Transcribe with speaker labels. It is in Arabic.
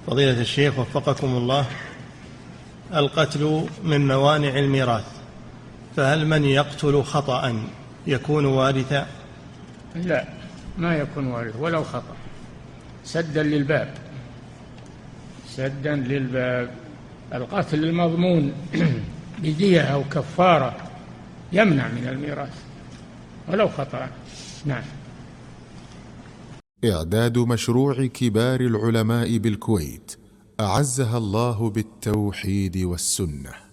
Speaker 1: فضيلة الشيخ وفقكم الله، القتل من موانع الميراث، فهل من يقتل خطأ يكون وارثا؟
Speaker 2: لا، ما يكون وارث ولو خطأ، سدا للباب، سدا للباب. القتل المضمون بدية أو كفارة يمنع من الميراث ولو خطأ. نعم.
Speaker 3: إعداد مشروع كبار العلماء بالكويت أعزها الله بالتوحيد والسنة.